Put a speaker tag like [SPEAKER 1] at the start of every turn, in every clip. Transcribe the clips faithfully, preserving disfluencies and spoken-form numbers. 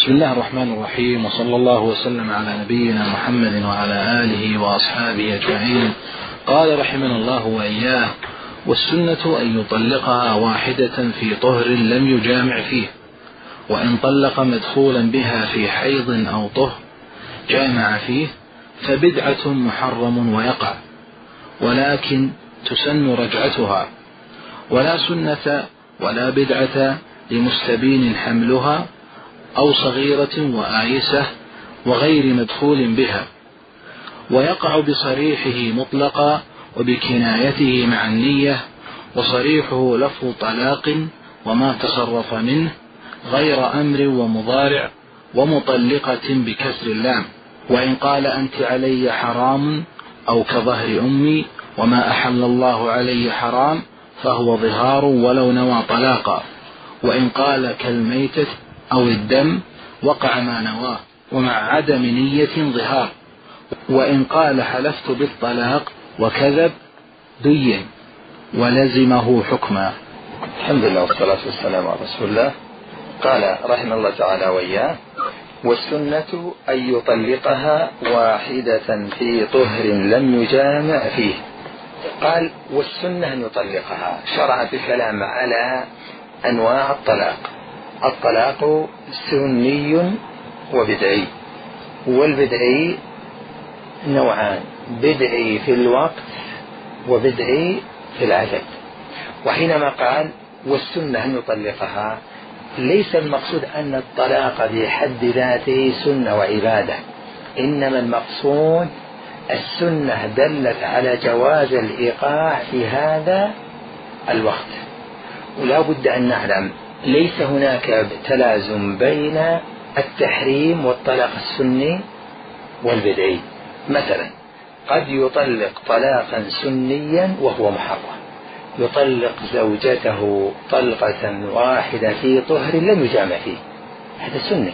[SPEAKER 1] بسم الله الرحمن الرحيم، وصلى الله وسلم على نبينا محمد وعلى آله وأصحابه أجمعين. قال رحمنا الله وإياه: والسنة أن يطلقها واحدة في طهر لم يجامع فيه، وإن طلق مدخولا بها في حيض أو طهر جامع فيه فبدعة محرم ويقع، ولكن تسن رجعتها، ولا سنة ولا بدعة لمستبين حملها أو صغيرة وآيسة وغير مدخول بها، ويقع بصريحه مطلقا وبكنايته مع النية، وصريحه لفظ طلاق وما تصرف منه غير أمر ومضارع ومطلقة بكسر اللام. وإن قال أنت علي حرام أو كظهر أمي وما أحل الله علي حرام فهو ظهار ولو نوى طلاقا، وإن قال كالميتة أو الدم وقع ما نواه ومع عدم نية ظهار، وإن قال حلفت بالطلاق وكذب بين ولزمه حكما.
[SPEAKER 2] الحمد لله والصلاة والسلام على رسول الله. قال رحمه الله تعالى وإياه: والسنة أن يطلقها واحدة في طهر لم يجامع فيه. قال والسنة أن يطلقها، شرع في الكلام على أنواع الطلاق. الطلاق سني وبدعي، والبدعي نوعان: بدعي في الوقت وبدعي في العدد. وحينما قال والسنة أن يطلقها، ليس المقصود أن الطلاق بحد ذاته سنة وعبادة، إنما المقصود السنة دلت على جواز الإيقاع في هذا الوقت. ولا بد أن نعلم ليس هناك تلازم بين التحريم والطلاق السني والبدعي. مثلا قد يطلق طلاقا سنيا وهو محرم، يطلق زوجته طلقة واحدة في طهر لم يجامع فيه، هذا سني،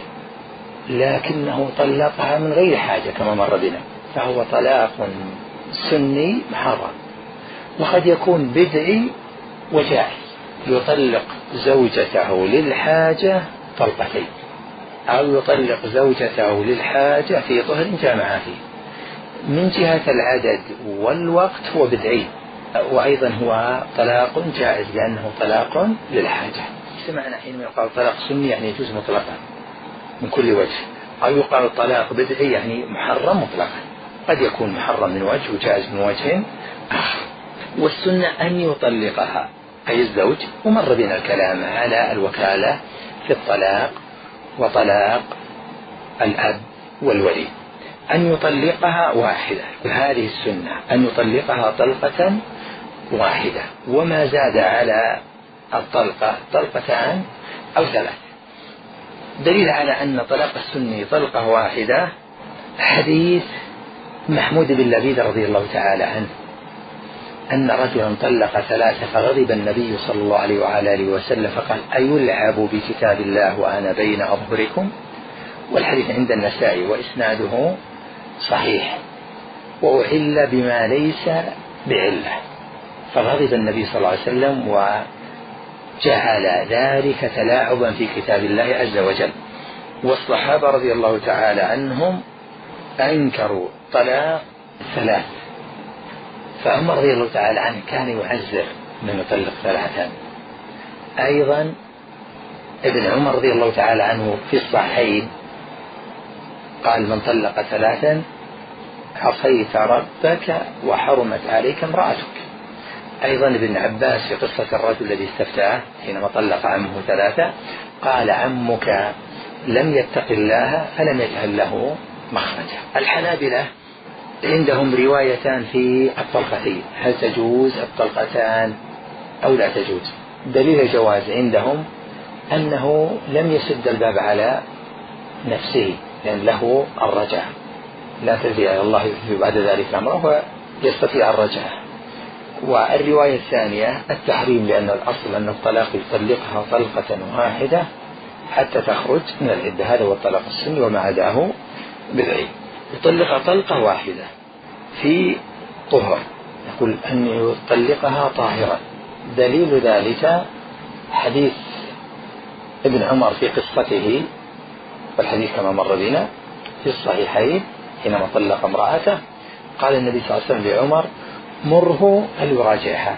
[SPEAKER 2] لكنه طلقها من غير حاجة كما مر بنا، فهو طلاق سني محرم. وقد يكون بدعي وجائز، يطلق زوجته للحاجة طلقتين، أو يطلق زوجته للحاجة في طهر جامع فيه. من جهة العدد والوقت هو بدعي، وأيضا هو طلاق جائز لأنه طلاق للحاجة. سمعنا حينما يقال طلاق سني يعني يجوز مطلقا من كل وجه، أو يقال طلاق بدعي يعني محرم مطلقا، قد يكون محرم من وجه وجائز من وجه آخر. والسنة أن يطلقها أي الزوج، ومر بنا الكلام على الوكالة في الطلاق وطلاق الأب والولي. أن يطلقها واحدة، وهذه السنة أن يطلقها طلقة واحدة، وما زاد على الطلقة طلقتان أو ثلاث. دليل على أن طلاق السني طلقة واحدة حديث محمود بن لبيد رضي الله تعالى عنه أن رجلا طلق ثلاثة فغضب النبي صلى الله عليه وعلى آله وسلم فقال: أيلعب بكتاب الله وأنا بين أظهركم؟ والحديث عند النسائي وإسناده صحيح، وأعل بما ليس بعلة. فغضب النبي صلى الله عليه وسلم وجعل ذلك تلاعبا في كتاب الله عز وجل. والصحابة رضي الله تعالى عنهم أنكروا طلاق ثلاث، فعمر رضي الله تعالى عنه كان يعزر من يطلق ثلاثا. أيضا ابن عمر رضي الله تعالى عنه في الصحيحين قال: من طلق ثلاثا عصيت ربك وحرمت عليك امرأتك. أيضا ابن عباس في قصة الرجل الذي استفتاه حينما طلق عمه ثلاثة قال: عمك لم يتق الله فلم يجعل له مخرجا. الحنابلة عندهم روايتان في الطلقتين، هل تجوز الطلقتان أو لا تجوز؟ دليل الجواز عندهم أنه لم يسد الباب على نفسه، لأن له الرجعة، لا تدري على الله يكفي بعد ذلك أمره ويستطيع الرجعة. والرواية الثانية التحريم، لأن الأصل أن الطلاق يطلقها طلقة واحدة حتى تخرج من العدة، هذا هو الطلاق السني، وما عداه بدعي. يطلقها طلقة واحدة في طهر، يقول أن يطلقها طاهرا. دليل ذلك حديث ابن عمر في قصته والحديث كما مر بنا في الصحيحين حينما طلق امرأته قال النبي صلى الله عليه وسلم لعمر مره فليراجعها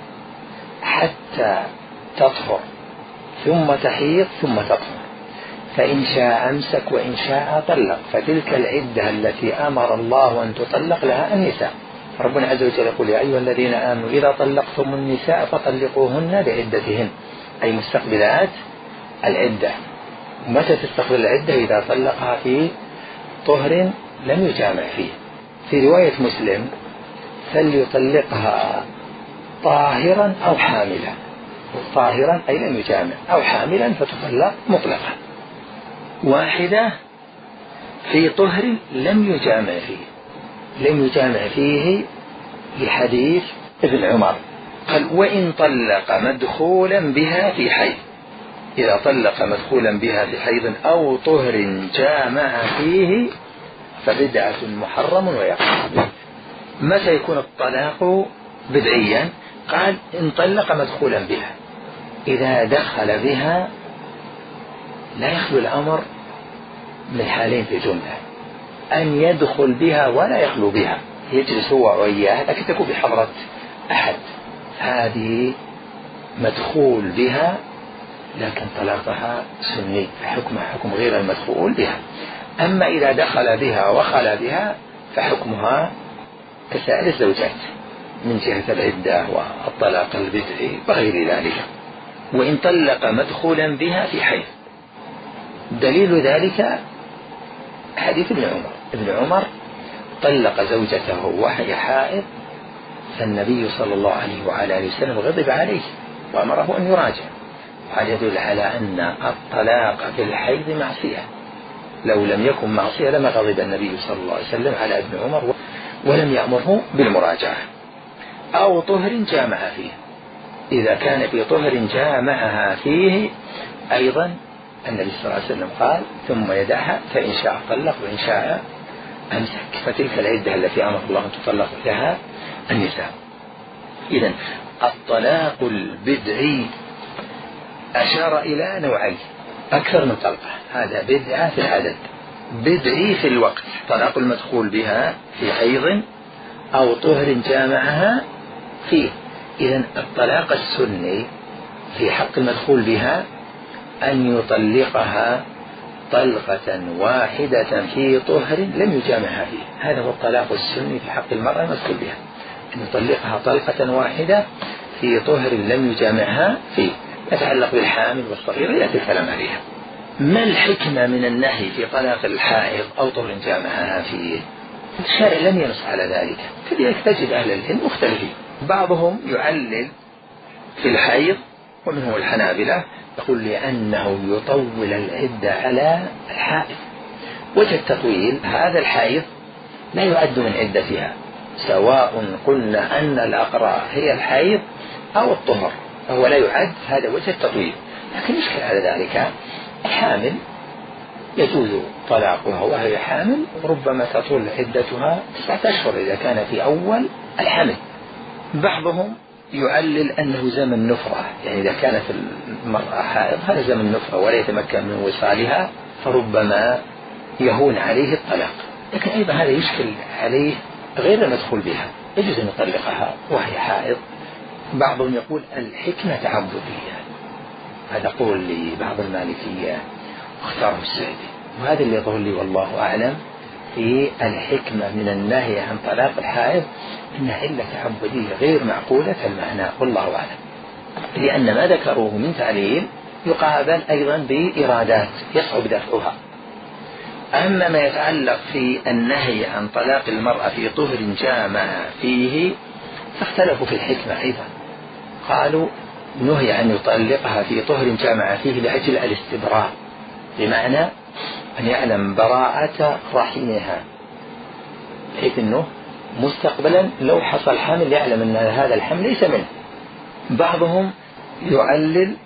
[SPEAKER 2] حتى تطهر ثم تحيض ثم تطهر، فإن شاء أمسك وإن شاء طلق، فتلك العدة التي أمر الله أن تطلق لها النساء. ربنا عز وجل يقول يا أيها الذين آمنوا إذا طلقتم النساء فطلقوهن لعدتهن، أي مستقبلات العدة. متى تستقبل العدة؟ إذا طلقها في طهر لم يجامع فيه. في رواية مسلم فليطلقها طاهرا أو حاملا، طاهرا أي لم يجامع، أو حاملا فتطلق مطلقا. واحدة في طهر لم يجامع فيه، لم يجامع فيه لحديث ابن عمر قال وإن طلق مدخولا بها في حيض، إذا طلق مدخولا بها في حيض أو طهر جامع فيه فبدعة محرم ويقع. متى يكون الطلاق بدعيا؟ قال إن طلق مدخولا بها، إذا دخل بها لا يخلو الأمر من حالين في جملة، أن يدخل بها ولا يخلو بها، يجلس هو وإياها لكن تكون بحضرة أحد، هذه مدخول بها لكن طلاقها سني فحكمها حكم غير المدخول بها. أما إذا دخل بها وخلى بها فحكمها كسائر الزوجات من جهة العدة والطلاق البدعي وغير ذلك. وإن طلق مدخولا بها في حيض، دليل ذلك حديث ابن عمر. ابن عمر طلق زوجته وهي حائض، فالنبي صلى الله عليه وعلى آله وسلم غضب عليه وأمره أن يراجع. هذا يدل على أن الطلاق في الحيض معصية، لو لم يكن معصية لما غضب النبي صلى الله عليه وسلم على ابن عمر ولم يأمره بالمراجعة. أو طهر جامع فيه، إذا كان في طهر جامعها فيه أيضا النبي صلى الله عليه وسلم قال ثم يدعها فإن شاء طلق وإن شاء أمسك، فتلك العدة التي أمر الله أن تطلق لها النساء. إذن الطلاق البدعي أشار إلى نوعين أكثر من طلقة، هذا بدعة في العدد، بدعي في الوقت، طلاق المدخول بها في حيض أو طهر جامعها فيه. إذن الطلاق السني في حق المدخول بها أن يطلقها طلقة واحدة في طهر لم يجامعها فيه، هذا هو الطلاق السني في حق المرأة المدخول بها، أن يطلقها طلقة واحدة في طهر لم يجامعها فيه. يتعلق بالحامل والصغير يأتي الكلام عليها. ما الحكمة من النهي في طلاق الحائض أو طهر جامعها فيه؟ الشارع لم ينص على ذلك، كذلك تجد أهل العلم مختلفين، بعضهم يعلل في الحيض ومنهم الحنابلة يقول لأنه يطول العدة على الحائض. وجه التطويل هذا الحيض لا يعد من عدتها، سواء قلنا أن الأقراء هي الحيض أو الطهر فهو لا يعد، هذا وجه التطويل. لكن يشكل على ذلك الحامل يجوز طلاقها وهي حامل، ربما تطول عدتها تسعة أشهر إذا كان في أول الحمل. بعضهم يعلل أنه زمن نفرة، يعني إذا كانت المرأة حائض هذا زمن نفرة ولا يتمكن من وصالها فربما يهون عليه الطلاق، لكن أيضا هذا يشكل عليه غير المدخول بها، يجوز أن يطلقها وهي حائض. بعضهم يقول الحكمة تعبدية، هذا قول لبعض المالكية واختاره السعدي، وهذا اللي يظهر لي والله أعلم في الحكمة من النهي عن طلاق الحائض إنها علة تعبدية غير معقولة المعنى والله أعلم، لأن ما ذكروه من تعليل يقابل أيضا بإرادات يصعب دفعها. أما ما يتعلق في النهي عن طلاق المرأة في طهر جامع فيه فاختلفوا في الحكمة أيضا، قالوا نهي أن يطلقها في طهر جامع فيه لأجل الاستبراء، بمعنى أن يعلم براءة رحمها، بحيث أنه مستقبلا لو حصل حمل يعلم أن هذا الحمل ليس منه. بعضهم يعلل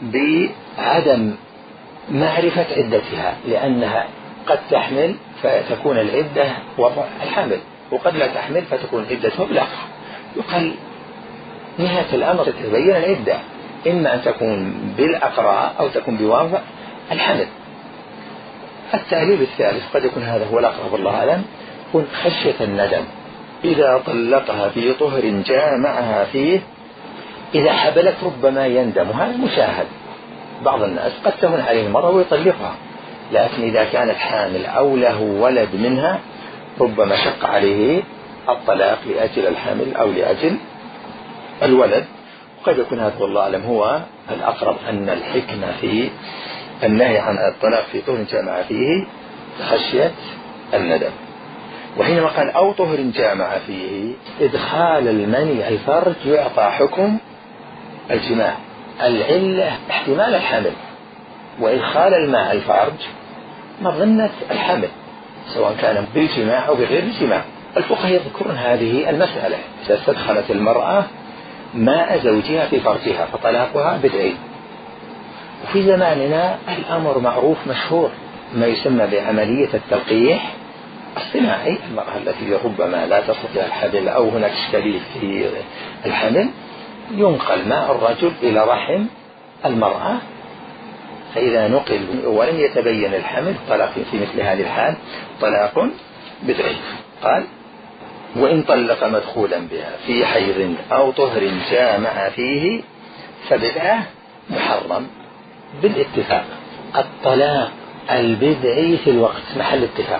[SPEAKER 2] بعدم معرفة عدتها، لأنها قد تحمل فتكون العدة وضع الحمل، وقد لا تحمل فتكون عدتها بلاغة. يقال نهاية الأمر تتبين العدة، إما أن تكون بالأقراء أو تكون بوضع الحمل. التعليل الثالث قد يكون هذا هو الأقرب الله أعلم، يكون خشية الندم إذا طلقها في طهر جامعها فيه، إذا حبلت ربما يندم، وهذا مشاهد. بعض الناس قد تهون عليه المرأة ويطلقها، لكن إذا كانت حامل أو له ولد منها ربما شق عليه الطلاق لأجل الحمل أو لأجل الولد. وقد يكون هذا والله أعلم هو الأقرب، أن الحكمة في النهي عن الطلاق في طهر جامع فيه خشية الندم. وحينما قال أو طهر جامع فيه، إدخال المني الفرج يعطى حكم الجماع، العلة احتمال الحمل، وإدخال الماء الفرج مظنة الحمل، سواء كان بالجماع أو بغير الجماع. الفقهاء يذكرون هذه المسألة، إذا استدخلت المرأة ماء زوجها في فرجها فطلاقها بدعي. وفي زماننا الأمر معروف مشهور، ما يسمى بعملية التلقيح الصناعي. المرأة التي ربما لا تستطيع الحمل أو هناك إشكالية في الحمل، ينقل ماء الرجل إلى رحم المرأة، فإذا نقل ولم يتبين الحمل طلاق في مثل هذه الحال طلاق بدعي. قال وإن طلق مدخولا بها في حيض أو طهر جامع فيه فبدعة محرم بالاتفاق. الطلاق البدعي في الوقت محل اتفاق،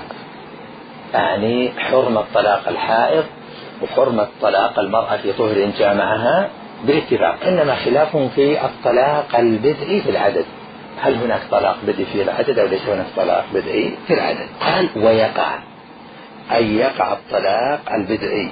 [SPEAKER 2] يعني حرمة طلاق الحائض وحرمة طلاق المرأة في طهر جامعها بالاتفاق، إنما خلاف في الطلاق البدعي في العدد، هل هناك طلاق بدعي في العدد أو ليس هناك طلاق بدعي في العدد. قال ويقع، أي يقع الطلاق البدعي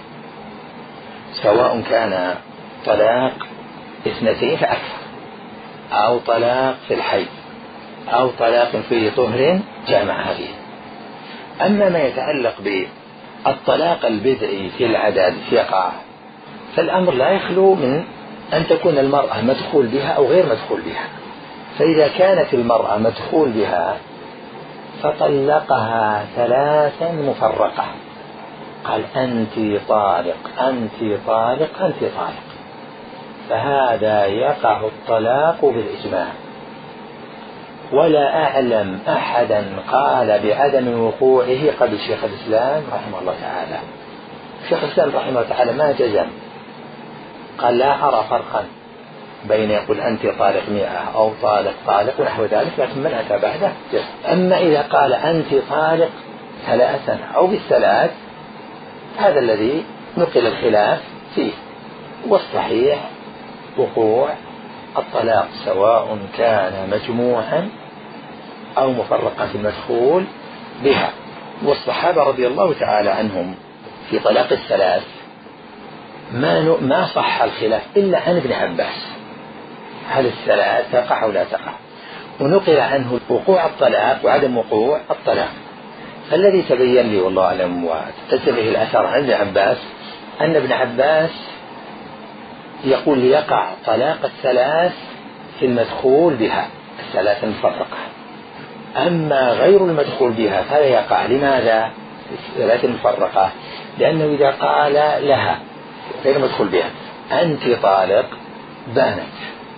[SPEAKER 2] سواء كان طلاق اثنتين فأكثر، أو طلاق في الحيض، أو طلاق في طهر جامعها فيه. أما ما يتعلق بالطلاق البدعي في العدد يقع، فالأمر لا يخلو من أن تكون المرأة مدخول بها أو غير مدخول بها. فإذا كانت المرأة مدخول بها فطلقها ثلاثا مفرقة، قال أنت طالق أنت طالق أنت طالق، فهذا يقع الطلاق بالإجماع. ولا أعلم أحدا قال بعدم وقوعه قبل شيخ الإسلام رحمه الله تعالى. شيخ الإسلام رحمه الله تعالى ما جزم، قال لا أرى فرقا بين يقول أنت طالق مئة أو طالق طالق ونحو ذلك، لكن من أتى بعده جزم. أما إذا قال أنت طالق ثلاثا أو بالثلاث، هذا الذي نقل الخلاف فيه. والصحيح وقوع الطلاق سواء كان مجموعا أو مفرقا في المدخول بها. والصحابة رضي الله تعالى عنهم في طلاق الثلاث ما ما صح الخلاف إلا عن ابن عباس، هل الثلاث تقع أو لا تقع، ونقل عنه وقوع الطلاق وعدم وقوع الطلاق. فالذي تبين لي والله أعلم وتتبه الأثر عن ابن عباس أن ابن عباس يقول يقع طلاق الثلاث في المدخول بها، الثلاث المفرقة. أما غير المدخول بها فلا يقع. لماذا؟ الثلاث المفرقة لأنه إذا قال لها غير مدخول بها أنت طالق بانت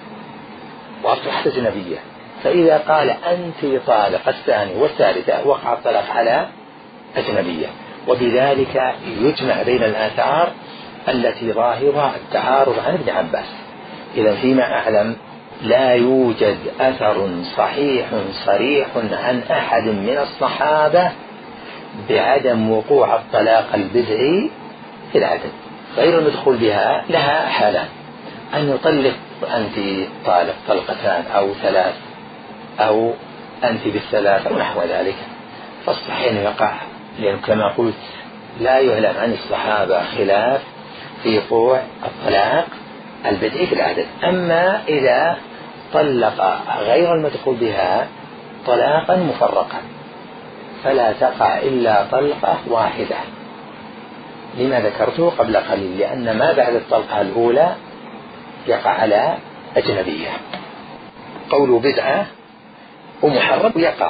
[SPEAKER 2] وأصبحت أجنبية، فإذا قال أنت طالق الثاني والثالثة وقع الطلاق على أجنبية. وبذلك يجمع بين الآثار التي ظاهرها التعارض عن ابن عباس. إذا فيما أعلم لا يوجد أثر صحيح صريح عن أحد من الصحابة بعدم وقوع الطلاق البدعي في العدد. غير المدخول بها لها حالان، أن يطلق أنت طالق طلقتان أو ثلاث أو أنت بالثلاث أو نحو ذلك، فالصحيح يقع، لأن كما قلت لا يعلم عن الصحابة خلاف في وقوع الطلاق البدعي في العدد. أما إذا طلق غير المدخول بها طلاقا مفرقا فلا تقع إلا طلقة واحدة، لما ذكرته قبل قليل، لأن ما بعد الطلقة الأولى يقع على أجنبية. قول بدعة ومحرم يقع،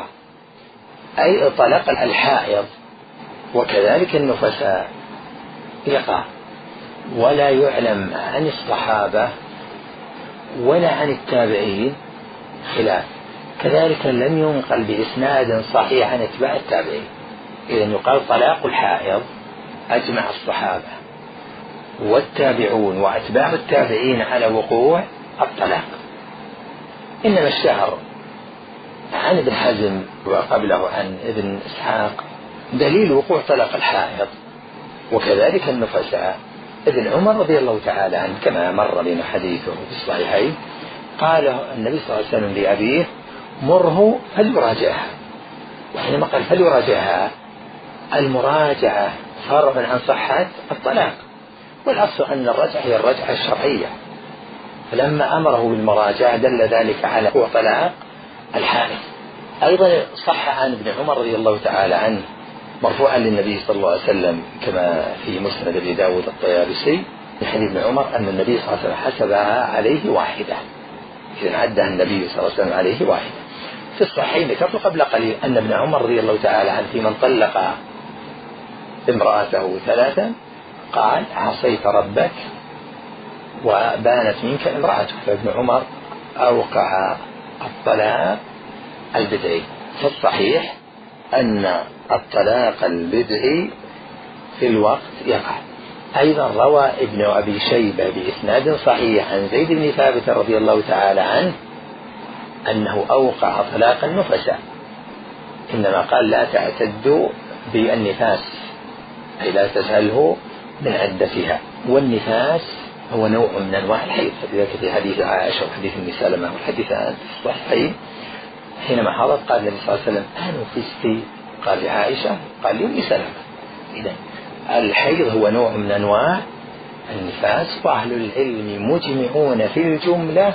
[SPEAKER 2] أي طلق الحائض وكذلك النفساء يقع. ولا يعلم عن الصحابة ولا عن التابعين خلاف كذلك لم ينقل بإسناد صحيح عن اتباع التابعين. إذا يقال طلاق الحائض أجمع الصحابة والتابعون وأتباع التابعين على وقوع الطلاق. إنما الشهر عن ابن حزم وقبله عن ابن إسحاق دليل وقوع طلاق الحائض، وكذلك النفساء. ابن عمر رضي الله تعالى عنه كما مر بنا حديثه في الصحيحين قال النبي صلى الله عليه وسلم لأبيه مره فليراجعها، وحينما قال فليراجعها المراجعة فرع عن صحة الطلاق، والأصل أن الرجعة هي الرجعة الشرعية، فلما أمره بالمراجعة دل ذلك على هو طلاق الحائض. أيضا صح عن ابن عمر رضي الله تعالى عنه مرفوعا للنبي صلى الله عليه وسلم كما في مسند أبي داود الطيالسي من حديث ابن عمر أن النبي صلى الله عليه وسلم حسبها عليه واحدة، إذن عدها النبي صلى الله عليه وسلم عليه واحدة. في الصحيحين ذكرت قبل قليل أن ابن عمر رضي الله تعالى عنه في من طلق امرأته ثلاثا قال عصيت ربك وبانت منك امرأته، فابن عمر أوقع الطلاق البدعي. فالصحيح أن الطلاق البدعي في الوقت يقع. أيضا روى ابن أبي شيبة بإسناد صحيح عن زيد بن ثابت رضي الله تعالى عنه أنه أوقع طلاق النفساء، إنما قال لا تعتدوا بالنفاس، أي لا تسأله من عدتها، والنفاس هو نوع من أنواع الحيض، فلذلك في حديث عائشة وحديث ابن سلمة والحديثان الصحيحين حينما حضرت قال النبي صلى الله عليه وسلم أنفستي؟ قال لعائشة قال لأم سلمة. إذن الحيض هو نوع من أنواع النفاس، وأهل العلم مجمعون في الجملة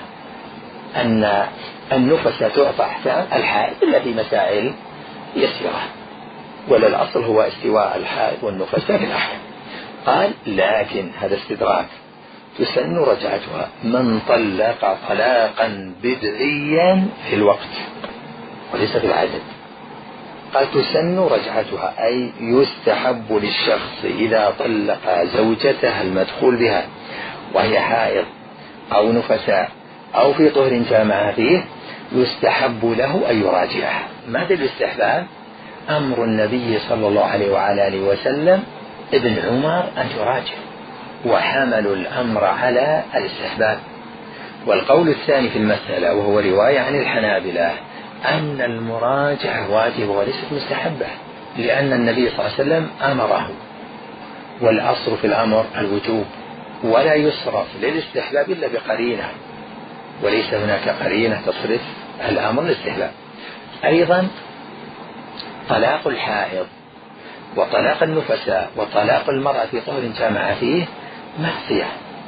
[SPEAKER 2] أن النفس تعطى تحت الحائض إلا في مسائل يسيرة، ولا الأصل هو استواء الحائض والنفس في الأحكام. قال لكن هذا استدراك تسن رجعتها من طلق طلاقا بدعيا في الوقت وليس في العدد. قال تسن رجعتها أي يستحب للشخص إذا طلق زوجته المدخول بها وهي حائض أو نفساء أو في طهر جامع فيه يستحب له أن يراجعها. ماذا الاستحباب؟ أمر النبي صلى الله عليه وعلى آله وسلم ابن عمر أن يراجع، وحمل الأمر على الاستحباب. والقول الثاني في المسألة وهو رواية عن الحنابلة أن المراجعة واجبة وليست مستحبة، لأن النبي صلى الله عليه وسلم أمره، والأصل في الأمر الوجوب، ولا يصرف للاستحباب إلا بقرينة، وليس هناك قرينة تصرف الأمر للاستحباب. أيضا طلاق الحائض وطلاق النفساء وطلاق المرأة في طهر جامع فيه معصية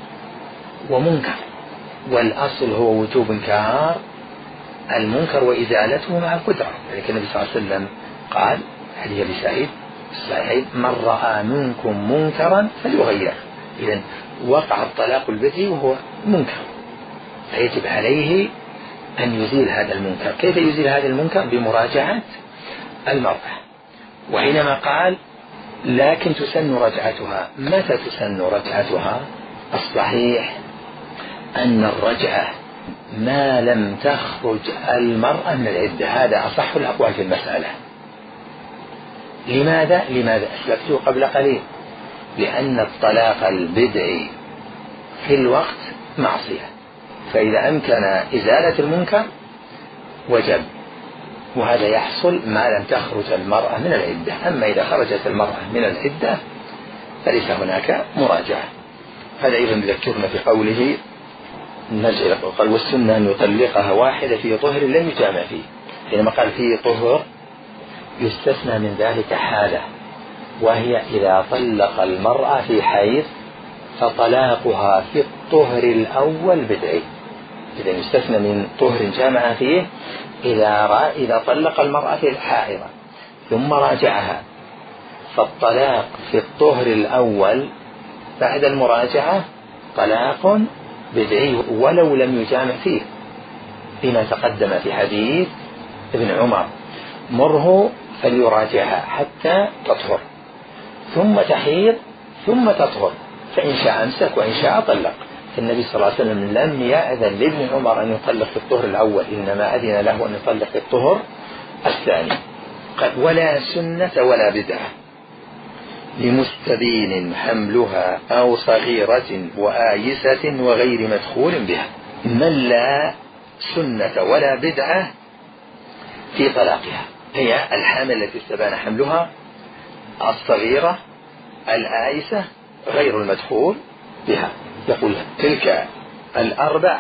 [SPEAKER 2] ومنكر، والأصل هو وجوب إنكار المنكر وإزالته مع القدرة. يعني النبي صلى الله عليه وسلم قال حديث أبي سعيد الصحيح من رأى منكم منكرا فليغيره. إذن وقع الطلاق البدعي وهو منكر، فيجب عليه أن يزيل هذا المنكر. كيف يزيل هذا المنكر؟ بمراجعة المرأة. وحينما قال لكن تسن رجعتها، متى تسن رجعتها؟ الصحيح أن الرجعة ما لم تخرج المرأة من العدة، هذا أصح الأقوال في المسألة. لماذا؟ لماذا أسلفته قبل قليل؟ لأن الطلاق البدعي في الوقت معصية، فإذا أمكن إزالة المنكر وجب، وهذا يحصل ما لم تخرج المرأة من العدة. أما إذا خرجت المرأة من العدة فليس هناك مراجعة. هذا أيضا يذكرنا في قوله نرجع قال والسنة أن يطلقها واحدة في طهر لم يجامع فيه. حينما قال في طهر يستثنى من ذلك حالة، وهي إذا طلق المرأة في حيض فطلاقها في الطهر الأول بدعي. إذا يستثنى من طهر جامع فيه إذا إذا طلق المرأة في الحائضة ثم راجعها، فالطلاق في الطهر الأول بعد المراجعة طلاق بدعي ولو لم يجامع فيه، بما تقدم في حديث ابن عمر مره فليراجعها حتى تطهر ثم تحيض ثم تطهر، فإن شاء أمسك وإن شاء طلق. النبي صلى الله عليه وسلم لم يأذن لابن عمر أن يطلق في الطهر الأول، إنما أذن له أن يطلق في الطهر الثاني. ولا سنة ولا بدعة لمستبين حملها أو صغيرة وآيسة وغير مدخول بها. من لا سنة ولا بدعة في طلاقها هي الحامل التي استبان حملها، الصغيرة، الآيسة، غير المدخول بها. يقول تلك الأربع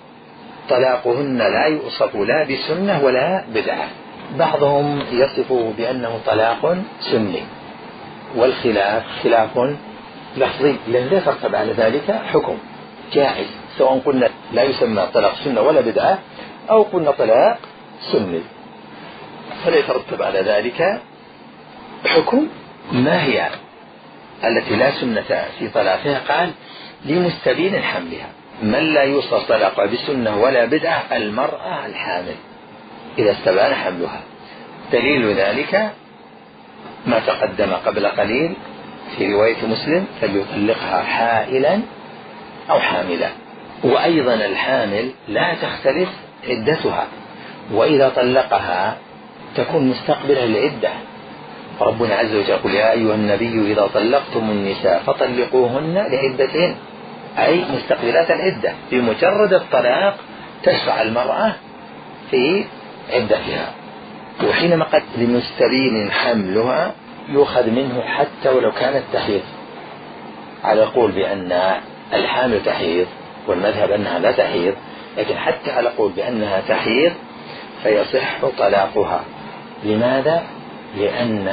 [SPEAKER 2] طلاقهن لا يوصف لا بسنة ولا بدعة. بعضهم يصفه بأنه طلاق سني، والخلاف خلاف لفظي، لأن يترتب على ذلك حكم جائز، سواء قلنا لا يسمى طلاق سنة ولا بدعة أو قلنا طلاق سني، فلا يترتب على ذلك حكم. ما هي التي لا سنة في طلاقها؟ قال لمستبين حملها. من لا يوصف طلاقها بسنة ولا بدعة المرأة الحامل إذا استبان حملها. دليل ذلك ما تقدم قبل قليل في رواية مسلم: فليطلقها حائلا أو حاملا. وأيضا الحامل لا تختلف عدتها، وإذا طلقها تكون مستقبلة للعدة. ربنا عز وجل يقول: يا أيها النبي إذا طلقتم النساء فطلقوهن لعدتهن، أي مستقبلات العدة. بمجرد الطلاق تشرع المرأة في عدتها. وحينما قد لمستبين حملها يؤخذ منه حتى ولو كانت تحيض، على قول بأن الحامل تحيض والمذهب أنها لا تحيض، لكن حتى على قول بأنها تحيض فيصح طلاقها. لماذا؟ لأن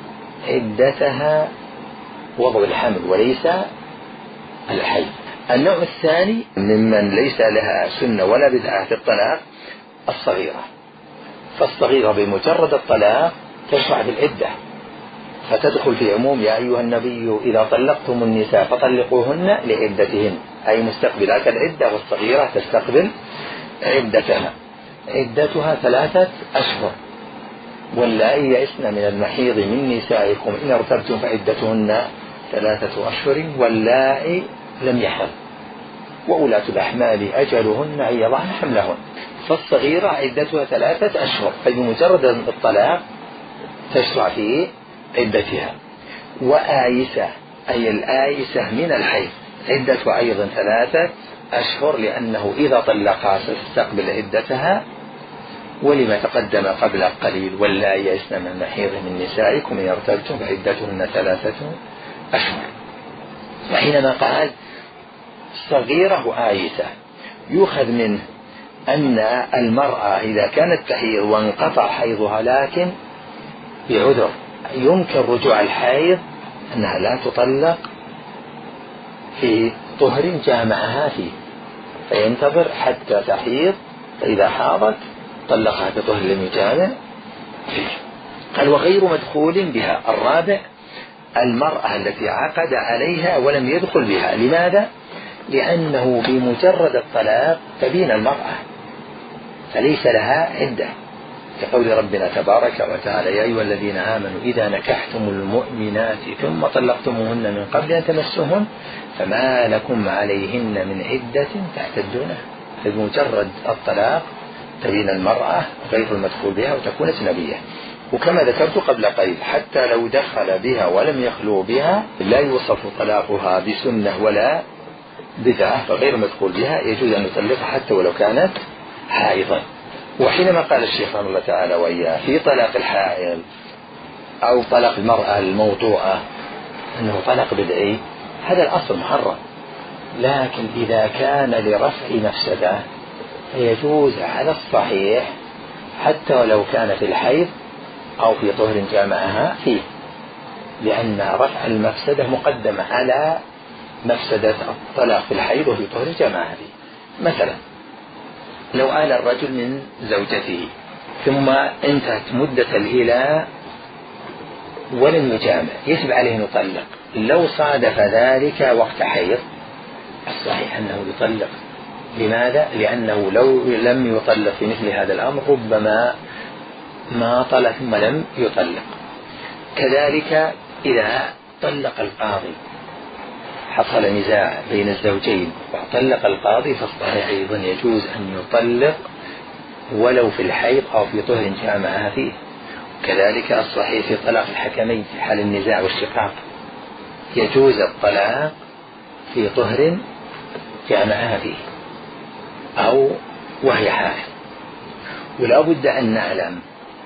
[SPEAKER 2] عدتها وضع الحمل وليس الحيض. النوع الثاني ممن ليس لها سنة ولا بدعة في الطلاق الصغيرة. فالصغيرة بمجرد الطلاق تشرع بالعدة، فتدخل في عموم يا أيها النبي إذا طلقتم النساء فطلقوهن لعدتهن، أي مستقبلات العدة، والصغيرة تستقبل عدتها. عدتها ثلاثة أشهر. واللائي يئسن من المحيض من نسائكم إن ارتبتم فعدتهن ثلاثة أشهر واللائي لم يحض، وأولاة الأحمال أجلهن أن يضعن حملهن. فالصغيرة عدتها ثلاثة أشهر، فبمجرد الطلاق تشرع في عدتها. وآيسة أي الآيسة من الحيض عدتها أيضا ثلاثة أشهر، لأنه إذا طلقها ستستقبل عدتها، ولما تقدم قبل قليل: ولا يئسن من المحيض من نسائكم إن ارتبتم فعدتهن ثلاثة أشهر. وحينما قال صغيرة وآيسة يؤخذ منه أن المرأة إذا كانت تحيض وانقطع حيضها لكن بعذر يمكن رجوع الحيض، أنها لا تطلق في طهر جامعها فيه، فينتظر حتى تحيض، فإذا حاضت طلقها في طهر لم يجامع فيه. قال وغير مدخول بها. الرابع المرأة التي عقد عليها ولم يدخل بها. لماذا؟ لأنه بمجرد الطلاق تبين المرأة، فليس لها عدة، كقول ربنا تبارك وتعالى: يا أيها الذين آمنوا إذا نكحتم المؤمنات ثم طلقتموهن من قبل أن تمسوهن فما لكم عليهن من عدة تعتدونها. فبمجرد الطلاق تبين المرأة غير المدخول بها وتكون أجنبية. وكما ذكرت قبل قليل حتى لو دخل بها ولم يخلو بها لا يوصف طلاقها بسنة ولا بدعة، فغير مدخول بها يجوز أن يطلقها حتى ولو كانت حائضا. وحينما قال الشيخ رحمه الله تعالى وإياه في طلاق الحائض أو طلاق المرأة الموضوعة أنه طلاق بدعي، هذا الأصل محرم، لكن إذا كان لرفع مفسدة فيجوز على الصحيح حتى ولو كان في الحيض أو في طهر جامعها فيه، لأن رفع المفسدة مقدمة على مفسدة الطلاق في الحيض وفي طهر جامعها فيه. مثلا لو آل الرجل من زوجته ثم انتهت مدة الإلاء ولم يجامع، يجب عليه أن يطلق. لو صادف ذلك وقت حيض الصحيح أنه يطلق. لماذا؟ لأنه لو لم يطلق في مثل هذا الأمر ربما ما طلق ثم لم يطلق. كذلك إذا طلق القاضي حصل نزاع بين الزوجين وطلق القاضي، فالصحيح أيضا يجوز أن يطلق ولو في الحيض أو في طهر جامعها فيه. كذلك الصحيح في طلاق الحكمين في حال النزاع والشقاق، يجوز الطلاق في طهر جامعها فيه أو وهي حائض. ولا بد أن نعلم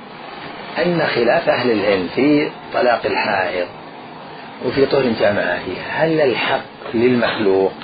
[SPEAKER 2] أن خلاف أهل العلم في طلاق الحائض وفي طهر جامعها فيه، هل الحق للمخلوق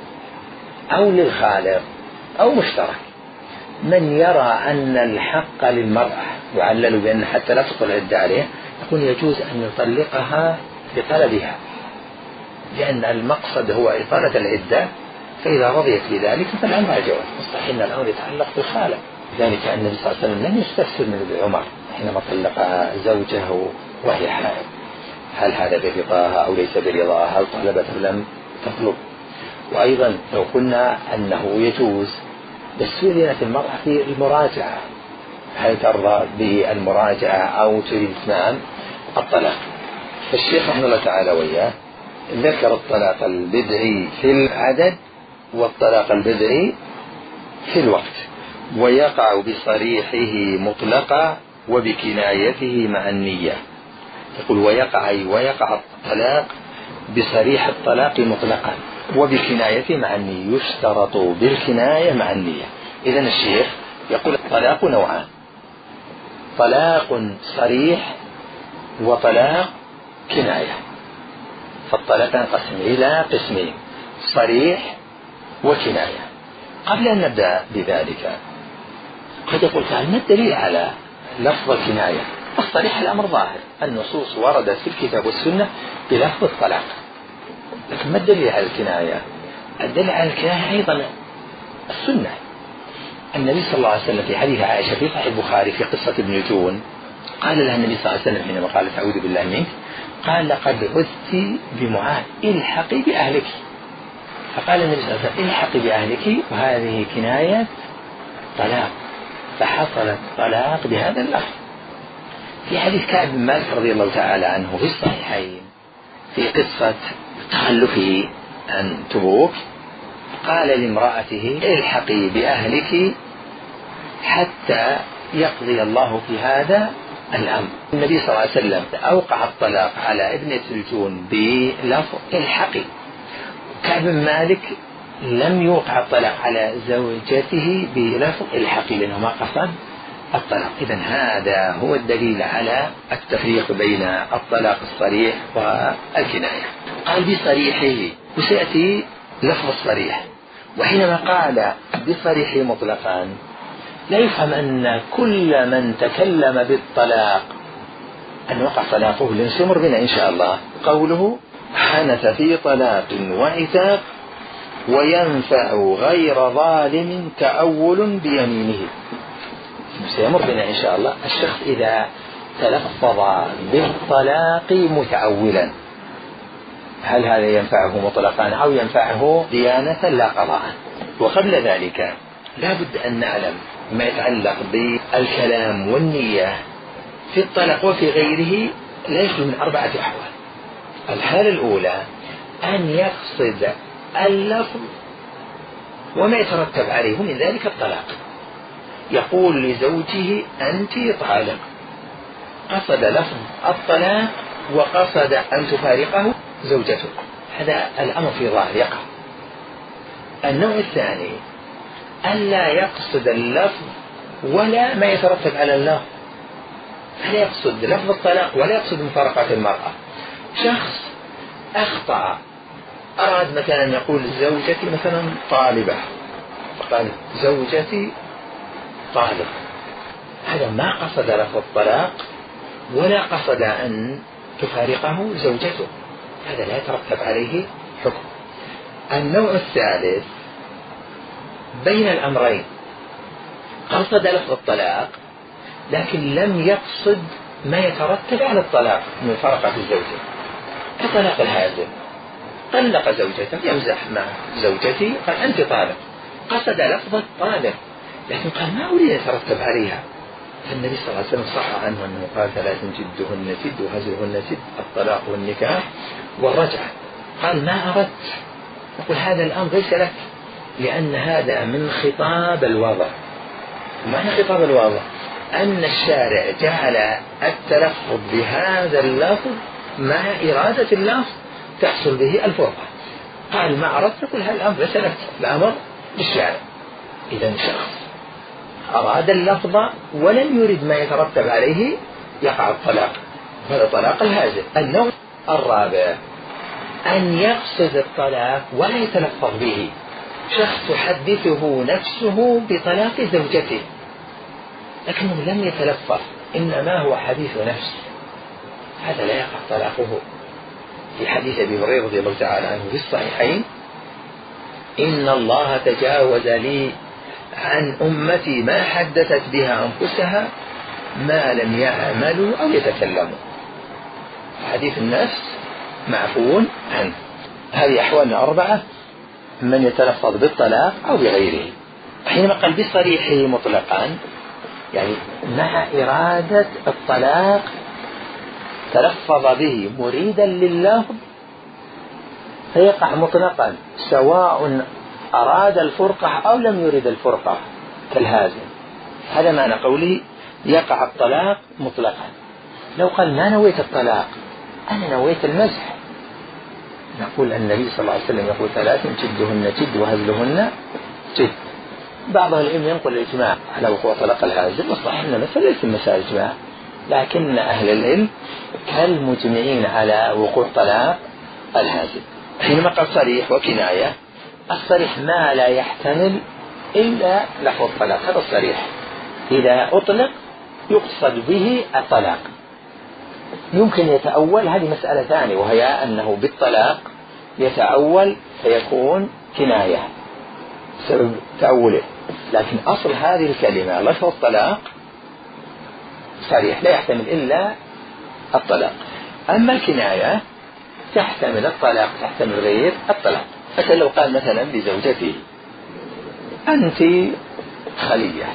[SPEAKER 2] أو للخالق أو مشترك؟ من يرى أن الحق للمرأة يعلل بأن حتى لا تطل العدة عليه، يقول يجوز أن يطلقها بطلبها، لأن المقصد هو إطالة العدة، فإذا رضيت بذلك فالأمر جواز. مستحيل أن الأمر يتعلق بالخالق، ذلك أن النبي صلى الله عليه وسلم لم يستفسر من ابن عمر حينما طلق زوجه وهي حائض، هل هذا برضاها أو ليس برضاها، هل طلبت أو لم تطلب. وأيضا لو قلنا أنه يجوز، بس سئلت المرأة في المراجعة، هل ترضى بالمراجعة أو تريد إتمام الطلاق؟ فالشيخ رحمه الله تعالى وياه ذكر الطلاق البدعي في العدد والطلاق البدعي في الوقت، ويقع بصريحه مطلقا وبكنايته مع النية. يقول ويقع أي ويقع الطلاق بصريح الطلاق مطلقا وبكنايته مع النية، يشترط بالكناية مع النية. إذن الشيخ يقول الطلاق نوعان: طلاق صريح وطلاق كناية. فالطلاق ينقسم إلى قسمين: صريح وكناية. قبل أن نبدأ بذلك قد يقول تعالى ما الدليل على لفظ الكناية؟ الصريح الأمر ظاهر، النصوص وردت في الكتاب والسنة بلفظ الطلاق، لكن ما الدليل على الكناية؟ الدليل على الكناية أيضا السنة. النبي صلى الله عليه وسلم في حديث عائشة في صحيح البخاري في قصة ابن جون، قال لها النبي صلى الله عليه وسلم حينما قالت أعوذ بالله منك، قال لقد عذت بمعاذ الحقي بأهلك. فقال النبي صلى الله عليه وسلم الحقي بأهلك، وهذه كناية طلاق، فحصل الطلاق بهذا اللفظ. في حديث كعب بن مالك رضي الله تعالى عنه في الصحيحين في قصة تخلفه عن تبوك، قال لامرأته الحقي بأهلك حتى يقضي الله في هذا الأمر. النبي صلى الله عليه وسلم أوقع الطلاق على ابنة الجون بلفظ الحقي. كعب بن مالك لم يوقع الطلاق على زوجته بلفظ الحقي لأنه ما قصد الطلاق. إذن هذا هو الدليل على التفريق بين الطلاق الصريح والكناية. قال بصريحه، وسيأتي لفظ الصريح. وحينما قال بصريحه مطلقا لا يفهم أن كل من تكلم بالطلاق أن وقع طلاقه، لنسمر بنا إن شاء الله. قوله حنث في طلاق وعتاق وينفع غير ظالم تأول بيمينه، سيمر بنا إن شاء الله. الشخص إذا تلفظ بالطلاق متأولا هل هذا ينفعه مطلقا أو ينفعه ديانة لا قضاء؟ وقبل ذلك لا بد أن نعلم ما يتعلق بالكلام والنية في الطلاق وفي غيره لا يخلو من أربعة أحوال. الحالة الأولى أن يقصد اللفظ وما يترتب عليه من ذلك الطلاق، يقول لزوجه أنت طالق، قصد لفظ الطلاق وقصد أن تفارقه زوجته، هذا الأمر في ظاهر يقع. النوع الثاني ألا يقصد اللفظ ولا ما يترتب على اللفظ، لا يقصد لفظ الطلاق ولا يقصد مفارقة المرأة. شخص أخطأ، أراد مثلا يقول زوجتي مثلا طالبة، قال زوجتي طالب، هذا ما قصد لفظ الطلاق ولا قصد أن تفارقه زوجته، هذا لا يترتب عليه حكم. النوع الثالث بين الأمرين، قصد لفظ الطلاق لكن لم يقصد ما يترتب على الطلاق من فرقة الزوجة، كطلاق الهازل، طلق زوجته يمزح مع زوجتي قال أنت طالق، قصد لفظ الطالق لكن قال ما أريد يترتب عليها. فالنبي صلى الله عليه وسلم صح عنه أنه قال ثلاث جدهن جد وهزلهن جد: الطلاق والنكاح والرجعة. قال ما أردت، يقول هذا الأمر ليس لك، لأن هذا من خطاب الوضع. معنى خطاب الوضع أن الشارع جعل التلفظ بهذا اللفظ مع إرادة اللفظ تحصل به الفرقة. قال ما أردت، يقول هذا الأمر ليس لك، الأمر للشارع. إذا شخص أراد اللفظ ولم يرد ما يترتب عليه يقع الطلاق، هذا طلاق الهازل. النوع الرابع أن يقصد الطلاق ولا يتلفظ به. شخص تحدثه نفسه بطلاق زوجته لكنه لم يتلفظ، إنما هو حديث نفس، هذا لا يقع طلاقه. في حديث أبي هريرة رضي الله تعالى عنه في الصحيحين: إن الله تجاوز لي عن أمتي ما حدثت بها أنفسها ما لم يعملوا أو يتكلموا. حديث النفس معفو عنه. هذه أحوالنا أربعة: من يتلفظ بالطلاق أو بغيره. حينما قال بصريحه مطلقا يعني مع إرادة الطلاق تلفظ به مريدا لللفظ فيقع مطلقا سواء أراد الفرقة أو لم يرد الفرقة كالهازل. هذا معنى قوله يقع الطلاق مطلقا. لو قال ما نويت الطلاق، أنا نويت المزح، نقول النبي صلى الله عليه وسلم يقول ثلاث: جدهن جد وهزلهن جد. بعض العلم ينقل الإجماع على وقوع طلاق الهازل، والصحيح أن مثل ليس مسائل إجماع، لكن أهل العلم كالمجمعين على وقوع طلاق الهازل. حينما قال صريح وكناية، الصريح ما لا يحتمل إلا لفظ الطلاق، هذا الصريح. إذا أطلق يقصد به الطلاق. يمكن يتأول، هذه مسألة ثانية، وهي أنه بالطلاق يتأول فيكون كناية سبب تأوله، لكن أصل هذه الكلمة لفظ الطلاق صريح لا يحتمل إلا الطلاق. أما الكناية تحتمل الطلاق تحتمل غير الطلاق. مثلا لو قال مثلا لزوجته أنت خلية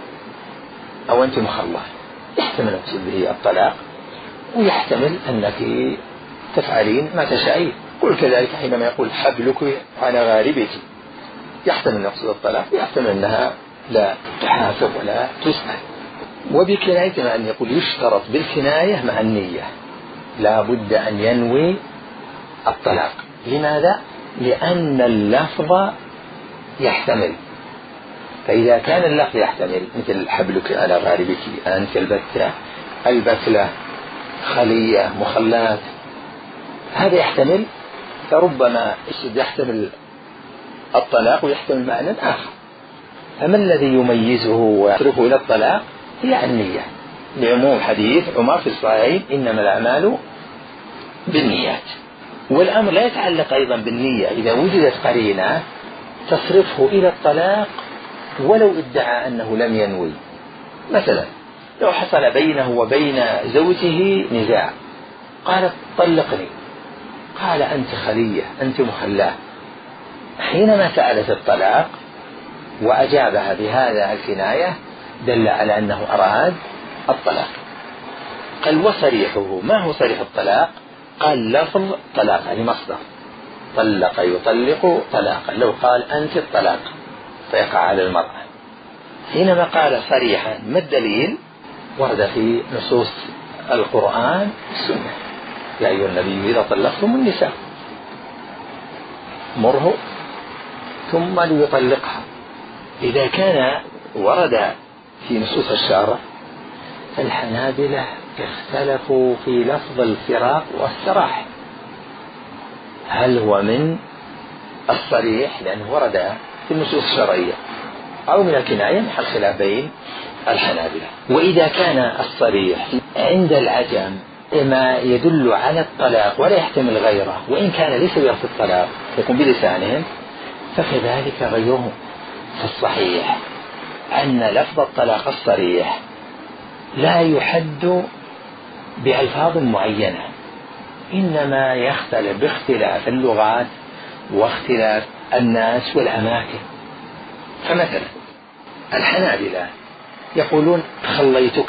[SPEAKER 2] أو أنت مخلة، يحتمل أقصد به الطلاق، ويحتمل أنك تفعلين ما تشائين. قل كذلك حينما يقول حبلك على غاربك، يحتمل نقصد الطلاق، ويحتمل أنها لا تحافظ ولا تسأل. وبكناية أن يقول يشترط بالكناية مع النية، لا بد أن ينوي الطلاق. لماذا؟ لأن اللفظ يحتمل، فإذا كان اللفظ يحتمل مثل حبلك على غاربك، أنت البتة، البتلة، خلية، مخلات، هذا يحتمل، فربما يحتمل الطلاق ويحتمل معنى آخر. فما الذي يميزه ويصرفه إلى الطلاق؟ هي النية، لعموم حديث عمر في الصحيحين: إنما الأعمال بالنيات. والأمر لا يتعلق أيضا بالنية، إذا وجدت قرينة تصرفه إلى الطلاق ولو ادعى أنه لم ينوي. مثلا لو حصل بينه وبين زوجه نزاع، قالت طلقني، قال أنت خلية، أنت مخلاة، حينما سألت الطلاق وأجابها بهذا الكناية دل على أنه أراد الطلاق. قال وصريحه، ما هو صريح الطلاق؟ قال لفظ طلاق، يعني مصدر طلق يطلق طلاقا. لو قال أنت الطلاق فيقع على المرأة. حينما قال صريحا، ما الدليل؟ ورد في نصوص القرآن والسنة: يا أيها النبي إذا طلقتم النساء مره ثم ليطلقها. إذا كان ورد في نصوص الشرع، فالحنابلة اختلفوا في لفظ الفراق والسراح، هل هو من الصريح لأنه ورد في النصوص الشرعية أو من الكناية، محل خلاف بين الحنابلة. وإذا كان الصريح عند العجم ما يدل على الطلاق ولا يحتمل غيره، وإن كان ليس بلفظ الطلاق يكون بلسانهم، فكذلك غيره. فالصحيح أن لفظ الطلاق الصريح لا يحد بألفاظ معينة، إنما يختلف باختلاف اللغات واختلاف الناس والأماكن. فمثلا الحنابلة يقولون خليتك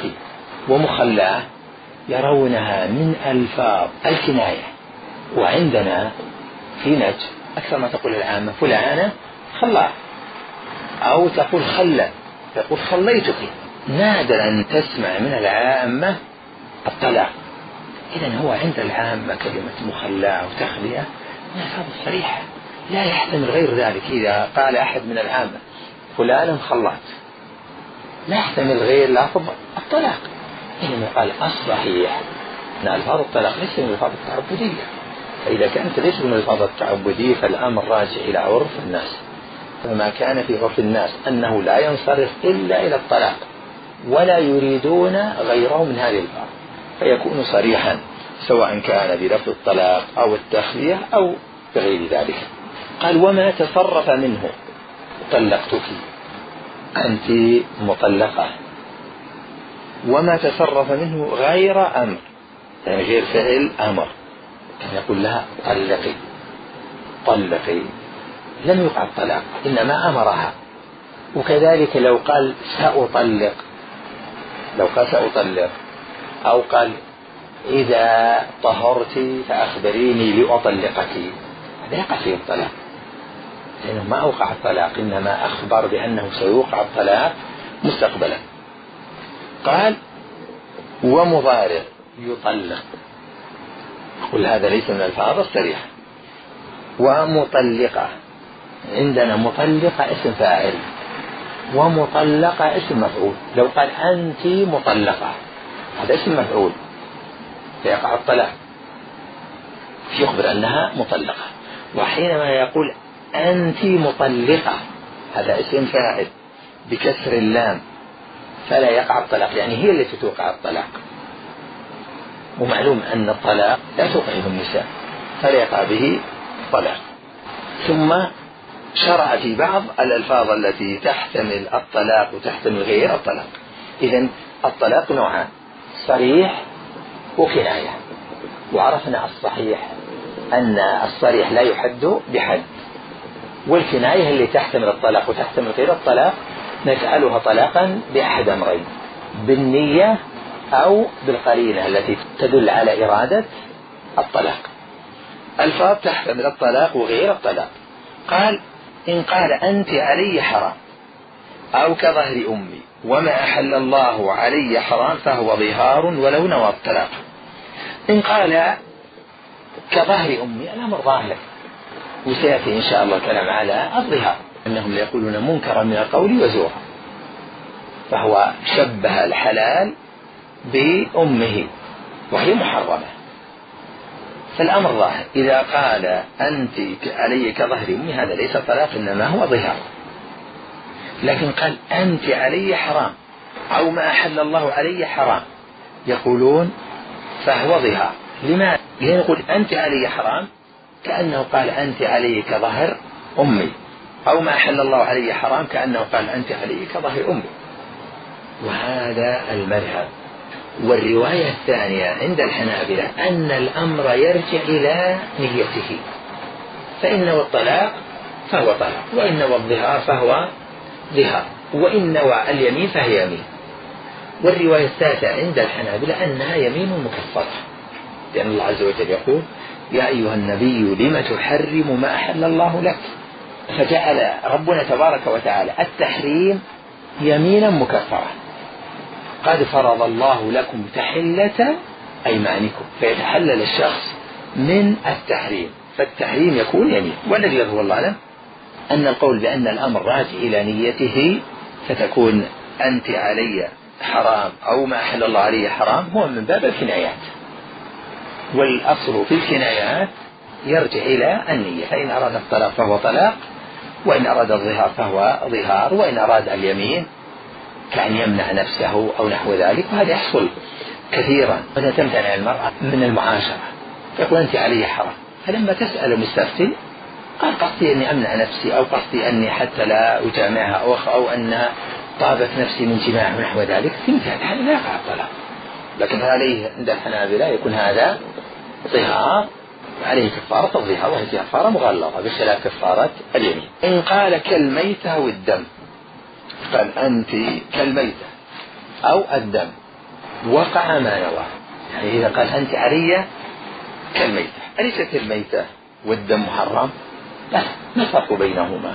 [SPEAKER 2] ومخلاه، يرونها من ألفاظ الكناية، وعندنا في نج أكثر ما تقول العامة فلانة خلاها، أو تقول خلة، تقول خليتك. نادر أن تسمع من العامة الطلاق. إذن هو عند العامة كلمة مخلاة وتخلية نفاذ صريحة لا يحتمل غير ذلك. إذا قال أحد من العامة فلان خلات لا يحتمل غير لفظ الطلاق. إنما قال الصحيح أن ألفاظ الطلاق ليس من الألفاظ التعبدية، فإذا كانت ليس من الألفاظ التعبدية فالأمر راجع إلى عرف الناس. فما كان في عرف الناس أنه لا ينصرف إلا إلى الطلاق ولا يريدون غيره من هذه الألفاظ، فيكون صريحا سواء كان بلفظ الطلاق أو التخلية أو بغير ذلك. قال وما تصرف منه طلقتك، أنت مطلقة. وما تصرف منه غير أمر، يعني غير فعل أمر، كان يقول لها طلقي طلقي لم يقع الطلاق إنما أمرها. وكذلك لو قال سأطلق، لو قال سأطلق أو قال إذا طهرت فأخبريني لأطلقك، هذا يقع فيه الطلاق لأنه ما أوقع الطلاق إنما أخبر بأنه سيوقع الطلاق مستقبلا. قال ومضارع يطلق، قل هذا ليس من الألفاظ الصريحة. ومطلقة، عندنا مطلقة اسم فاعل ومطلقة اسم مفعول. لو قال أنت مطلقة هذا اسم مفعول فيقع الطلاق، يخبر أنها مطلقة. وحينما يقول أنت مطلقة هذا اسم فاعل بكسر اللام فلا يقع الطلاق، يعني هي التي توقع الطلاق. ومعلوم أن الطلاق لا توقعه النساء فلا يقع به طلاق. ثم شرع في بعض الألفاظ التي تحتمل الطلاق وتحتمل غير الطلاق. إذن الطلاق نوعان، صريح وكناية. وعرفنا الصحيح أن الصريح لا يحد بحد، والكناية اللي تحتمل الطلاق وتحتمل غير الطلاق نجعلها طلاقا بأحد أمرين، بالنية أو بالقرينة التي تدل على إرادة الطلاق. الفاظ تحتمل الطلاق وغير الطلاق. قال إن قال أنت علي حرام أو كظهر أمي وما أحل الله علي حرام فهو ظهار ولو نوى الطلاق. إن قال كظهر أمي الأمر ظاهر، وسيأتي إن شاء الله كلام على الظهار أنهم يقولون منكرا من القول وزورا، فهو شبه الحلال بأمه وهي محرمة، فالأمر ظاهر. إذا قال أنت علي كظهر أمي هذا ليس طلاق إنما هو ظهار. لكن قال أنت علي حرام أو ما أحل الله علي حرام يقولون فهو ظهار. لماذا؟ لأنه يقول أنت علي حرام كأنه قال أنت علي كظهر أمي، أو ما أحل الله علي حرام كأنه قال أنت علي كظهر أمي. وهذا المذهب. والرواية الثانية عند الحنابلة أن الأمر يرجع إلى نيته، فإن نوى الطلاق فهو طلاق، وإن نوى الظهار فهو ظهار، وإن نوى اليمين فهي يمين. والرواية الثالثة عند الحنابلة أنها يمين مكفرة، لأن الله عز وجل يقول يا أيها النبي لم تحرم ما أحل الله لك، فجعل ربنا تبارك وتعالى التحريم يمينا مكفرة. قد فرض الله لكم تحلة أيمانكم، فيتحلل الشخص من التحريم، فالتحريم يكون يمين. والذي هو الله أعلم أن القول بأن الأمر راجع إلى نيته فتكون أنت علي حرام أو ما أحل الله علي حرام هو من باب الكنايات، والأصل في الكنايات يرجع إلى النية، فإن أراد الطلاق فهو طلاق، وإن أراد الظهار فهو ظهار، وإن أراد اليمين كأن يمنع نفسه أو نحو ذلك. وهذا يحصل كثيرا، متى تمتنع المرأة من المعاشرة يقول أنت علي حرام، فلما تسأل المستفتي قال قصدي أني أمنع نفسي، أو قصدي أني حتى لا أجامعها أو, أو أنها طابت نفسي من جماع ونحو ذلك، تنتهي هذا لا يقع الطلاق. لكن عليه عند الحنابلة يكون هذا ظهار، عليه كفارة الظهار وهي كفارة مغلظة بخلاف كفارة اليمين. إن قال كالميتة والدم، قال أنت كالميتة أو الدم وقع ما نوى، يعني إذا قال أنت علي كالميتة، أليست الميتة والدم محرم؟ لا، ما الفرق بينهما؟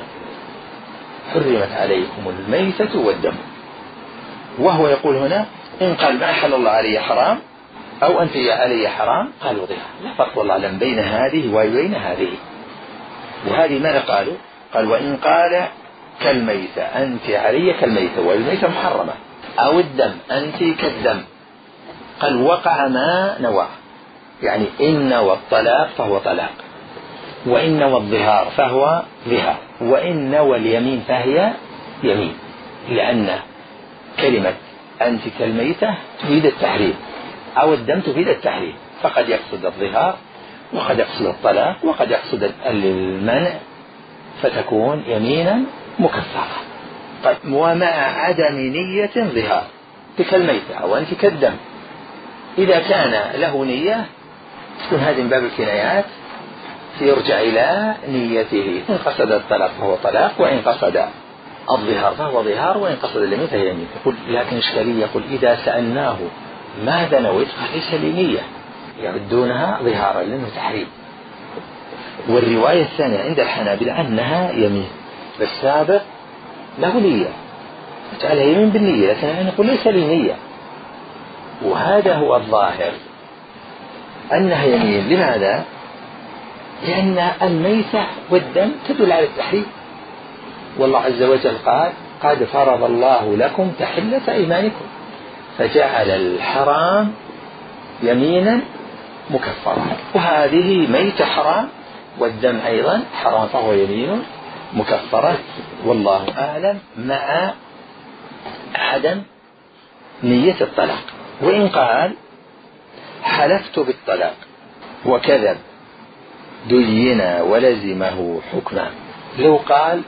[SPEAKER 2] حرمت عليكم الميتة والدم، وهو يقول هنا إن قال ما أحل الله علي حرام أو أنت علي حرام قالوا ضيها، لا فرق والله أعلم بين هذه وبين هذه. وهذه ماذا قالوا؟ قال وإن قال كالميتة أنت علي كالميتة والميتة محرمة، أو الدم أنت كالدم، قال وقع ما نوى، يعني إن نوى الطلاق فهو طلاق، وإن نوى الظهار فهو ظهار، وإن نوى اليمين فهي يمين، لأن كلمة أنت كالميتة تفيد التحريم أو الدم تفيد التحريم، فقد يقصد الظهار وقد يقصد الطلاق وقد يقصد المنع، فتكون يمينا مكفرة. طيب ومع عدم نية ظهار كالميتة أو أنت كالدم، إذا كان له نية تكون هذه من باب الكنايات، يرجع إلى نيته، إن قصد الطلاق فهو طلاق، وإن قصد الظهار فهو ظهار، وإن قصد اليمين فهي يمين. يقول لكن إشكالية، يقول إذا سألناه ماذا نويت قال ليس لي نية، يردونها ظهارا لأنه تحريم. والرواية الثانية عند الحنابلة أنها يمين، السابق له نية جعلها يمين بالنية، لكن أنا نقول ليس لي نية، وهذا هو الظاهر أنها يمين. لماذا؟ لأن الميتة والدم تدل على التحريم، والله عز وجل قال قد فرض الله لكم تحلة أيمانكم، فجعل الحرام يمينا مكفرة، وهذه ميتة حرام والدم أيضا حرام فهو يمين مكفرة، والله أعلم، مع عدم نية الطلاق. وإن قال حلفت بالطلاق وكذب دين ولزمه حكما، لو قال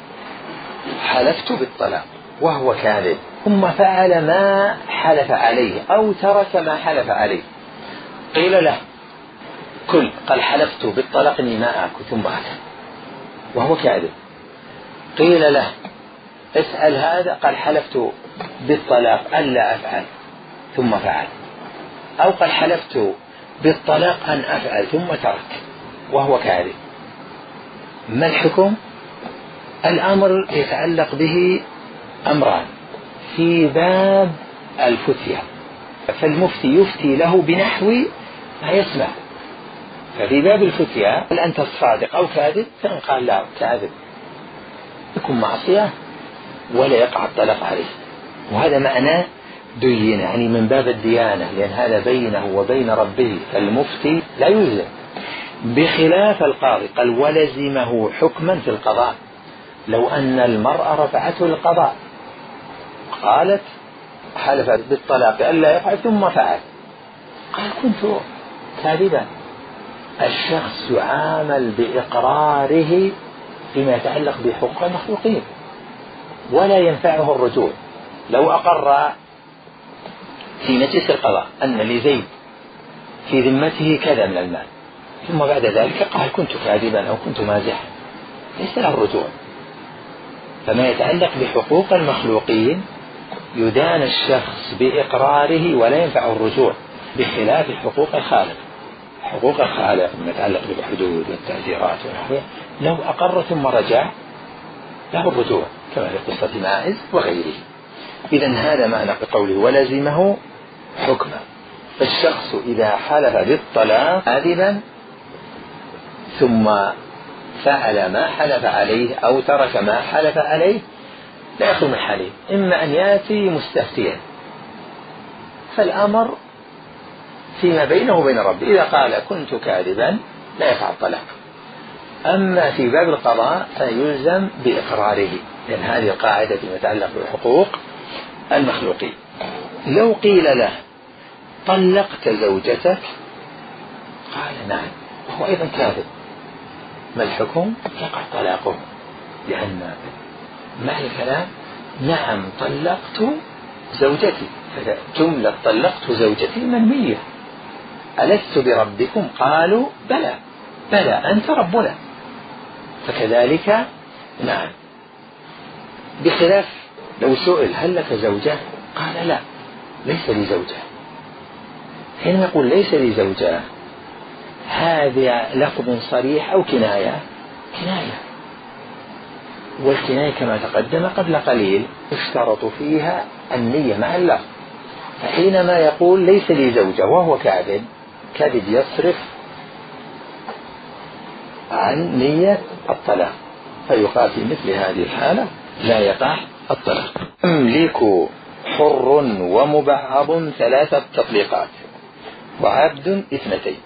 [SPEAKER 2] حلفت بالطلاق وهو كاذب ثم فعل ما حلف عليه أو ترك ما حلف عليه، قيل له كل، قال حلفت بالطلاق إني ما آكل ثم أكل وهو كاذب، قيل له اسأل هذا، قال حلفت بالطلاق ألا أفعل ثم فعل، أو قال حلفت بالطلاق أن أفعل ثم ترك وهو كاذب، ما الحكم؟ الأمر يتعلق به أمران في باب الفتية، فالمفتي يفتي له بنحو ما يسمع، ففي باب الفتية هل أنت الصادق أو كاذب؟ فإن قال لا كاذب يكون معصية ولا يقع الطلاق عليه، وهذا معناه دين، يعني من باب الديانة، لأن هذا بينه وبين ربه، فالمفتي لا يلزم، بخلاف القاضي قال ولزمه حكما في القضاء. لو أن المرأة رفعته للقضاء قالت حلف بالطلاق ألا يفعل ثم فعل، قال كنت كاذبا، الشخص يعامل بإقراره فيما يتعلق بحقوق المخلوقين ولا ينفعه الرجوع. لو أقر في مجلس القضاء أن لزيد في ذمته كذا من المال، ثم بعد ذلك قال كنت كاذبا أو كنت مازحا، ليس له الرجوع. فما يتعلق بحقوق المخلوقين يدان الشخص بإقراره ولا ينفعه الرجوع، بخلاف حقوق الخالق. حقوق الخالق ما يتعلق بالحدود والتعزيرات ونحوها، لو أقر ثم رجع له الرجوع، كما في قصة ماعز وغيره. إذن هذا معنى قوله ولزمه حكما. فالشخص إذا حلف بالطلاق كاذبا ثم فعل ما حلف عليه أو ترك ما حلف عليه لا يخلو من حالين، إما أن يأتي مستفتيا فالأمر فيما بينه وبين ربه، إذا قال كنت كاذبا لا يقع الطلاق. أما في باب القضاء فيلزم بإقراره، لأن هذه القاعدة فيما يتعلق بحقوق المخلوقين. لو قيل له طلقت زوجتك قال نعم وهو أيضا كاذب، ما الحكم؟ يقع طلاقه، لأن معنى الكلام نعم طلقت زوجتي، جملة طلقت زوجتي منمية، ألست بربكم؟ قالوا بلى بلى أنت ربنا، فكذلك نعم. بخلاف لو سئل هل لك زوجة قال لا ليس لي زوجة، حين يقول ليس لي زوجة هذا لفظ صريح أو كناية؟ كناية، والكناية كما تقدم قبل قليل اشترط فيها النية مع اللفظ. فحينما يقول ليس لي زوجة وهو كاذب، كذب يصرف عن نية الطلاق، فيقال في مثل هذه الحالة لا يقع الطلاق. يملك حر ومبعض ثلاثة تطليقات وعبد اثنتين.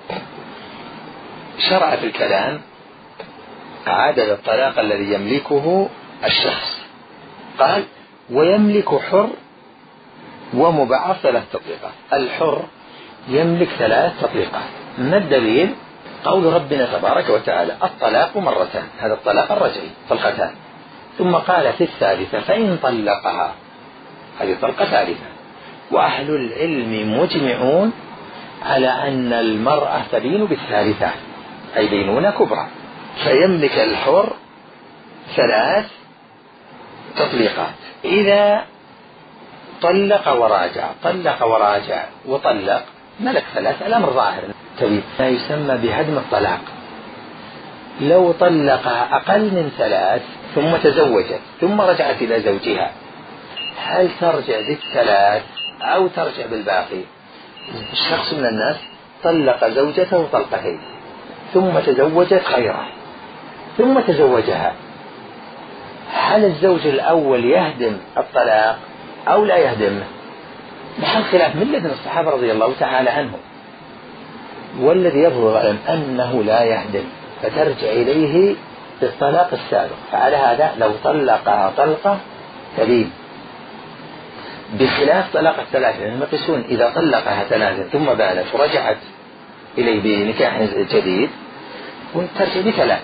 [SPEAKER 2] شرع في الكلام عدد الطلاق الذي يملكه الشخص، قال ويملك حر ومبعض ثلاث تطليقات. الحر يملك ثلاث تطليقات. ما الدليل؟ قول ربنا تبارك وتعالى الطلاق مرتان، هذا الطلاق الرجعي طلقتان، ثم قال في الثالثة فإن طلقها، هذه طلقة ثالثة. وأهل العلم مجمعون على أن المرأة تبين بالثالثة، أي بينونة كبرى. فيملك الحر ثلاث تطليقات. إذا طلق وراجع، طلق وراجع وطلق، ملك ثلاث. الأمر ظاهر تبين، ما يسمى بهدم الطلاق. لو طلق أقل من ثلاث ثم تزوجت ثم رجعت إلى زوجها، هل ترجع بالثلاث أو ترجع بالباقي؟ الشخص من الناس طلق زوجته طلقتين ثم تزوجت غيره ثم تزوجها، هل الزوج الأول يهدم الطلاق أو لا يهدمه؟ محل خلاف من لدن الصحابة رضي الله تعالى عنهم، والذي يظهر علم أنه لا يهدم، فترجع إليه بالطلاق السابق. فعلى هذا لو طلقها طلقة تبين، بخلاف طلاق الثلاثة، لأنهم يقيسون إذا طلقها ثلاثة ثم بانت ورجعت إليه بنكاح جديد وترجع بثلاث.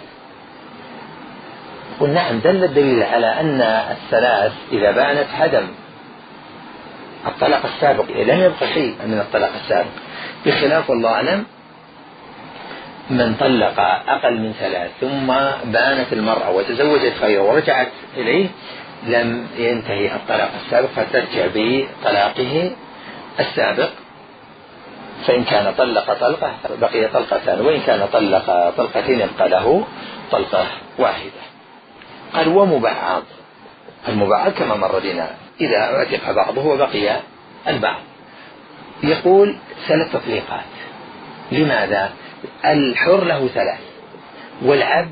[SPEAKER 2] ونعم دل الدليل على أن الثلاث إذا بانت هدم الطلاق السابق، لم يبقى شيء من الطلاق السابق، بخلاف والله أعلم من طلق أقل من ثلاث ثم بانت المرأة وتزوجت غيره ورجعت إليه لم ينتهي الطلاق السابق، فترجع بطلاقه السابق. فإن كان طلق طلقة بقي طلقتان، وإن كان طلق طلقتين يبقى له طلقة واحدة. قال ومبعض، المبعض كما مر بنا إذا اعتق بعضه وبقي البعض. يقول ثلاث تطليقات. لماذا؟ الحر له ثلاث والعبد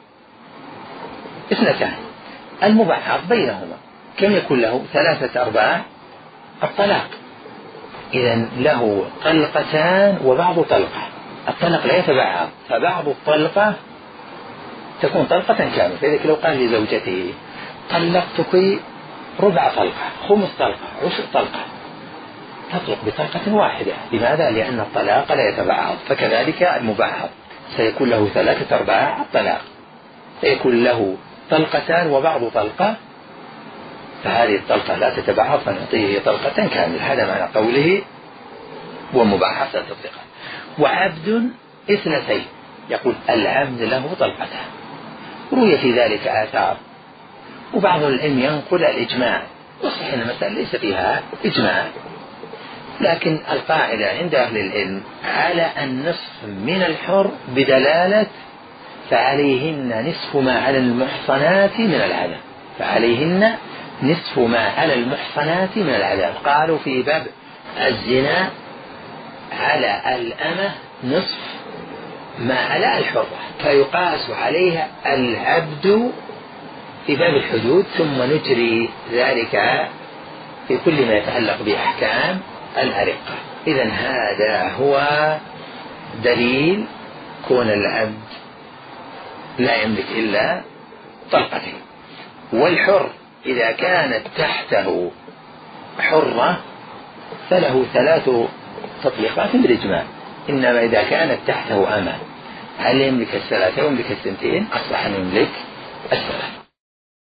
[SPEAKER 2] اثنتان، المبعض بينهما كم يكون له؟ ثلاثة أرباع الطلاق. إذن له طلقتان وبعض طلقة. الطلق لا يتبعض، فبعض الطلقة تكون طلقة كاملة. فإذا لو قال لزوجته طلقتك ربع طلقة، خمس طلقة، عشر طلقة، تطلق بطلقة واحدة. لماذا؟ لأن الطلاق لا يتبعض. فكذلك المبعض سيكون له ثلاثة أرباع الطلاق، سيكون له طلقتان وبعض طلقة، فهذه الطلقة لا تتبعض فنعطيه طلقة كاملة. هذا معنى قوله ومبعض تطلقة. وعبد اثنتين، يقول العبد له طلقتان. روي في ذلك آثار، وبعض العلم ينقل الإجماع، وصحيح أن المسألة ليس فيها إجماع، لكن القاعدة عند أهل العلم على النصف من الحر بدلالة فعليهن نصف ما على المحصنات من العذاب، فعليهن نصف ما على المحصنات من العذاب. قالوا في باب الزنا على الأمة نصف ما على الحرة، فيقاس عليها العبد في باب الحدود، ثم نجري ذلك في كل ما يتعلق بأحكام الأرقة. إذن هذا هو دليل كون العبد لا يملك إلا طلقتين. والحر إذا كانت تحته حرة فله ثلاث تطليقات بالإجماع، إنما إذا كانت تحته أمة هل يملك الثلاثة ويملك الثنتين؟ أصبح أن يملك الثلاثة.